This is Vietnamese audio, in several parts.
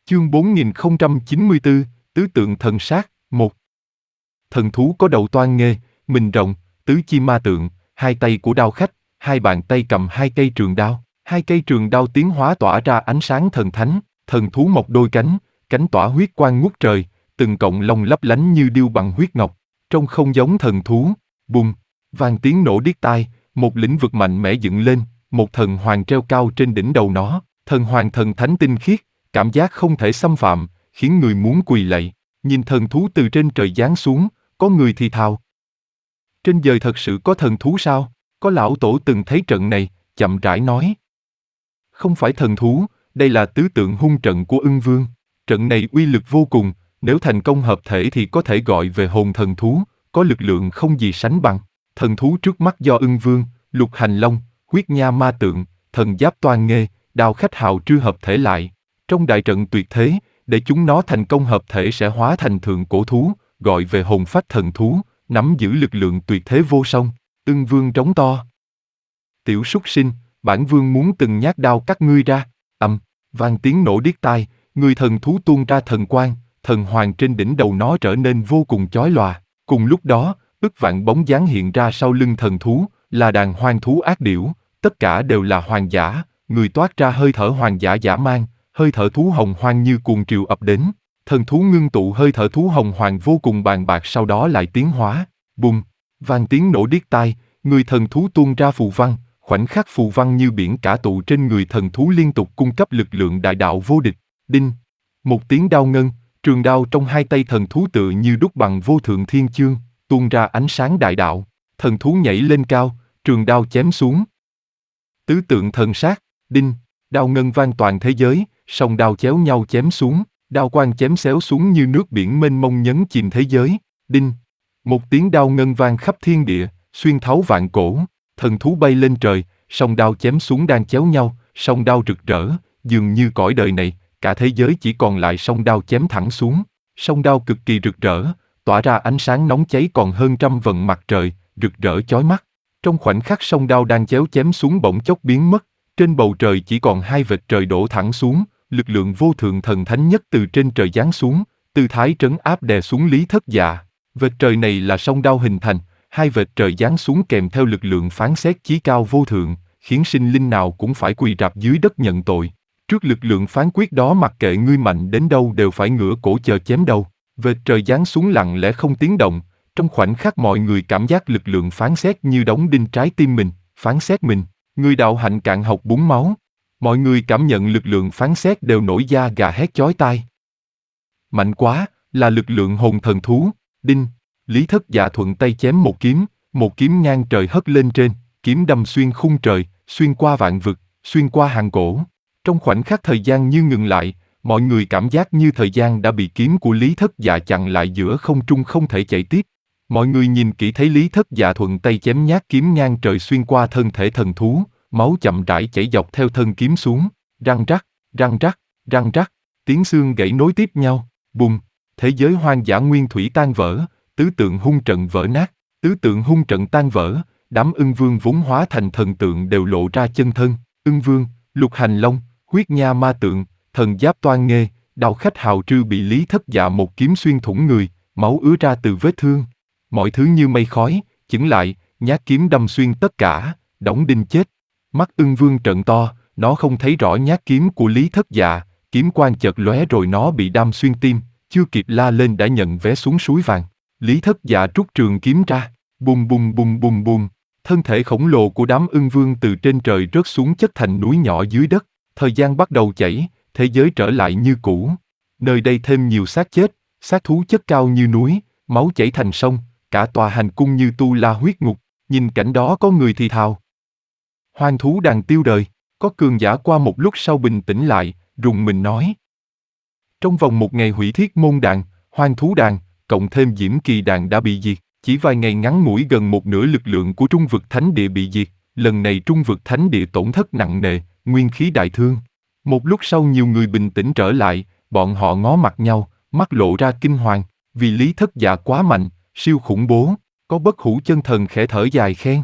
Chương 4094, Tứ tượng thần sát, 1. Thần thú có đầu toan nghê, mình rộng, tứ chi ma tượng, hai tay của đao khách, hai bàn tay cầm hai cây trường đao. Hai cây trường đao tiến hóa tỏa ra ánh sáng thần thánh, thần thú mọc đôi cánh, cánh tỏa huyết quang ngút trời, từng cọng lông lấp lánh như điêu bằng huyết ngọc. Trông không giống thần thú, bùng, vang tiếng nổ điếc tai, một lĩnh vực mạnh mẽ dựng lên, một thần hoàng treo cao trên đỉnh đầu nó, thần hoàng thần thánh tinh khiết, cảm giác không thể xâm phạm, khiến người muốn quỳ lạy. Nhìn thần thú từ trên trời giáng xuống, có người thì thào: trên đời thật sự có thần thú sao? Có lão tổ từng thấy trận này, chậm rãi nói: không phải thần thú, đây là tứ tượng hung trận của Ưng Vương. Trận này uy lực vô cùng, nếu thành công hợp thể thì có thể gọi về hồn thần thú, có lực lượng không gì sánh bằng. Thần thú trước mắt do Ưng Vương, Lục Hành Long, Huyết Nha Ma Tượng, Thần Giáp Toan Nghê, Đao Khách Hào Trư hợp thể lại. Trong đại trận tuyệt thế, để chúng nó thành công hợp thể sẽ hóa thành thượng cổ thú, gọi về hồn phách thần thú, nắm giữ lực lượng tuyệt thế vô song. Ưng Vương trống to: tiểu súc sinh, bản vương muốn từng nhát đao cắt ngươi ra. Vang tiếng nổ điếc tai, người thần thú tuôn ra thần quang, thần hoàng trên đỉnh đầu nó trở nên vô cùng chói lòa. Cùng lúc đó, ức vạn bóng dáng hiện ra sau lưng thần thú, là đàn hoang thú ác điểu, tất cả đều là hoàng giả, người toát ra hơi thở hoàng giả dã man, hơi thở thú hồng hoang như cuồng triều ập đến. Thần thú ngưng tụ hơi thở thú hồng hoàng vô cùng bàn bạc, sau đó lại tiến hóa. Bùng, vang tiếng nổ điếc tai, người thần thú tuôn ra phù văn, khoảnh khắc phù văn như biển cả tụ trên người thần thú liên tục cung cấp lực lượng đại đạo vô địch. Đinh, một tiếng đao ngân, trường đao trong hai tay thần thú tựa như đúc bằng vô thượng thiên chương, tuôn ra ánh sáng đại đạo. Thần thú nhảy lên cao, trường đao chém xuống. Tứ tượng thần sát. Đinh, đao ngân vang toàn thế giới, song đao chéo nhau chém xuống, đao quang chém xéo xuống như nước biển mênh mông nhấn chìm thế giới. Đinh, một tiếng đao ngân vang khắp thiên địa, xuyên thấu vạn cổ. Thần thú bay lên trời, song đao chém xuống đang chéo nhau, song đao rực rỡ, dường như cõi đời này, cả thế giới chỉ còn lại song đao chém thẳng xuống. Song đao cực kỳ rực rỡ, tỏa ra ánh sáng nóng cháy còn hơn trăm vầng mặt trời, rực rỡ chói mắt. Trong khoảnh khắc song đao đang chéo chém xuống bỗng chốc biến mất, trên bầu trời chỉ còn hai vệt trời đổ thẳng xuống, lực lượng vô thượng thần thánh nhất từ trên trời giáng xuống, tư thái trấn áp đè xuống Lý Thất Dạ. Vệt trời này là song đao hình thành, hai vệt trời giáng xuống kèm theo lực lượng phán xét chí cao vô thượng, khiến sinh linh nào cũng phải quỳ rạp dưới đất nhận tội. Trước lực lượng phán quyết đó, mặc kệ ngươi mạnh đến đâu đều phải ngửa cổ chờ chém đầu. Vệt trời giáng xuống lặng lẽ không tiếng động, trong khoảnh khắc mọi người cảm giác lực lượng phán xét như đóng đinh trái tim mình, phán xét mình. Người đạo hạnh cạn hộc búng máu. Mọi người cảm nhận lực lượng phán xét đều nổi da gà hét chói tai. Mạnh quá, là lực lượng hồn thần thú. Đinh, Lý Thất Dạ thuận tay chém một kiếm ngang trời hất lên trên, kiếm đâm xuyên khung trời, xuyên qua vạn vực, xuyên qua hàng cổ. Trong khoảnh khắc thời gian như ngừng lại, mọi người cảm giác như thời gian đã bị kiếm của Lý Thất Dạ chặn lại giữa không trung không thể chạy tiếp. Mọi người nhìn kỹ thấy Lý Thất Dạ thuận tay chém nhát kiếm ngang trời xuyên qua thân thể thần thú, máu chậm rãi chảy dọc theo thân kiếm xuống, răng rắc, răng rắc, răng rắc, tiếng xương gãy nối tiếp nhau, bùng, thế giới hoang dã nguyên thủy tan vỡ, tứ tượng hung trận vỡ nát. Tứ tượng hung trận tan vỡ, đám Ưng Vương vốn hóa thành thần tượng đều lộ ra chân thân. Ưng Vương, Lục Hành Long, Huyết Nha Ma Tượng, Thần Giáp Toan Nghê, Đao Khách Hào Trư bị Lý Thất Dạ một kiếm xuyên thủng người, máu ứa ra từ vết thương. Mọi thứ như mây khói, chững lại, nhát kiếm đâm xuyên tất cả, đóng đinh chết. Mắt Ưng Vương trợn to, nó không thấy rõ nhát kiếm của Lý Thất Dạ, kiếm quang chợt lóe rồi nó bị đâm xuyên tim, chưa kịp la lên đã nhận vé xuống suối vàng. Lý Thất Dạ rút trường kiếm ra, bùm bùm bùm bùm bùm, thân thể khổng lồ của đám Ưng Vương từ trên trời rớt xuống chất thành núi nhỏ dưới đất. Thời gian bắt đầu chảy, thế giới trở lại như cũ. Nơi đây thêm nhiều xác chết, xác thú chất cao như núi, máu chảy thành sông, cả tòa hành cung như tu la huyết ngục. Nhìn cảnh đó có người thì thào: hoang thú đàn tiêu đời. Có cường giả qua một lúc sau bình tĩnh lại, rùng mình nói: trong vòng một ngày hủy thiết môn đàn, hoang thú đàn, cộng thêm diễm kỳ đàn đã bị diệt. Chỉ vài ngày ngắn ngủi gần một nửa lực lượng của trung vực thánh địa bị diệt. Lần này trung vực thánh địa tổn thất nặng nề, nguyên khí đại thương. Một lúc sau nhiều người bình tĩnh trở lại, bọn họ ngó mặt nhau, mắt lộ ra kinh hoàng, vì Lý Thất Dạ quá mạnh, siêu khủng bố. Có Bất Hủ Chân Thần khẽ thở dài khen: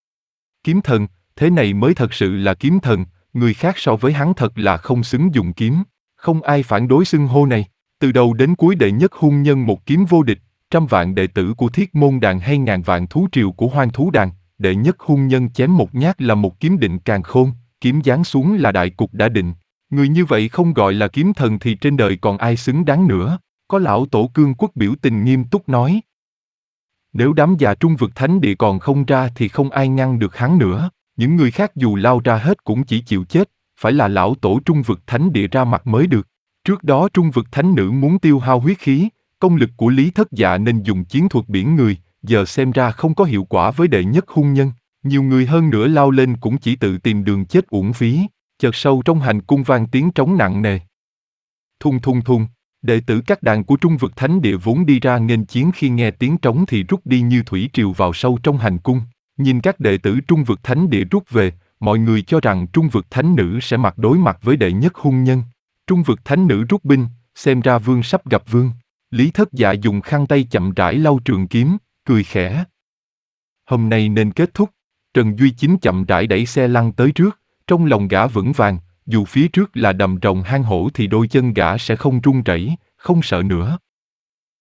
kiếm thần, thế này mới thật sự là kiếm thần, người khác so với hắn thật là không xứng dùng kiếm. Không ai phản đối xưng hô này. Từ đầu đến cuối đệ nhất hung nhân một kiếm vô địch, trăm vạn đệ tử của Thiết Môn Đàn hay ngàn vạn thú triều của Hoang Thú Đàn, đệ nhất hung nhân chém một nhát là một kiếm định càn khôn, kiếm giáng xuống là đại cục đã định. Người như vậy không gọi là kiếm thần thì trên đời còn ai xứng đáng nữa. Có lão tổ Cương Quốc biểu tình nghiêm túc nói. Nếu đám già Trung Vực Thánh Địa còn không ra thì không ai ngăn được hắn nữa. Những người khác dù lao ra hết cũng chỉ chịu chết, phải là lão tổ Trung Vực Thánh Địa ra mặt mới được. Trước đó Trung Vực Thánh Nữ muốn tiêu hao huyết khí, công lực của Lý Thất Dạ nên dùng chiến thuật biển người, giờ xem ra không có hiệu quả với đệ nhất hung nhân. Nhiều người hơn nữa lao lên cũng chỉ tự tìm đường chết uổng phí. Chợt sâu trong hành cung vang tiếng trống nặng nề. Thung thung thung, đệ tử các đàn của Trung Vực Thánh Địa vốn đi ra nghênh chiến khi nghe tiếng trống thì rút đi như thủy triều vào sâu trong hành cung. Nhìn các đệ tử Trung Vực Thánh Địa rút về, mọi người cho rằng Trung Vực Thánh Nữ sẽ đối mặt với đệ nhất hung nhân. Trung Vực Thánh Nữ rút binh, xem ra vương sắp gặp vương. Lý Thất Dạ dùng khăn tay chậm rãi lau trường kiếm, cười khẽ. Hôm nay nên kết thúc. Trần Duy Chính chậm rãi đẩy xe lăn tới trước, trong lòng gã vững vàng, dù phía trước là đầm rồng hang hổ thì đôi chân gã sẽ không run rẩy, không sợ nữa.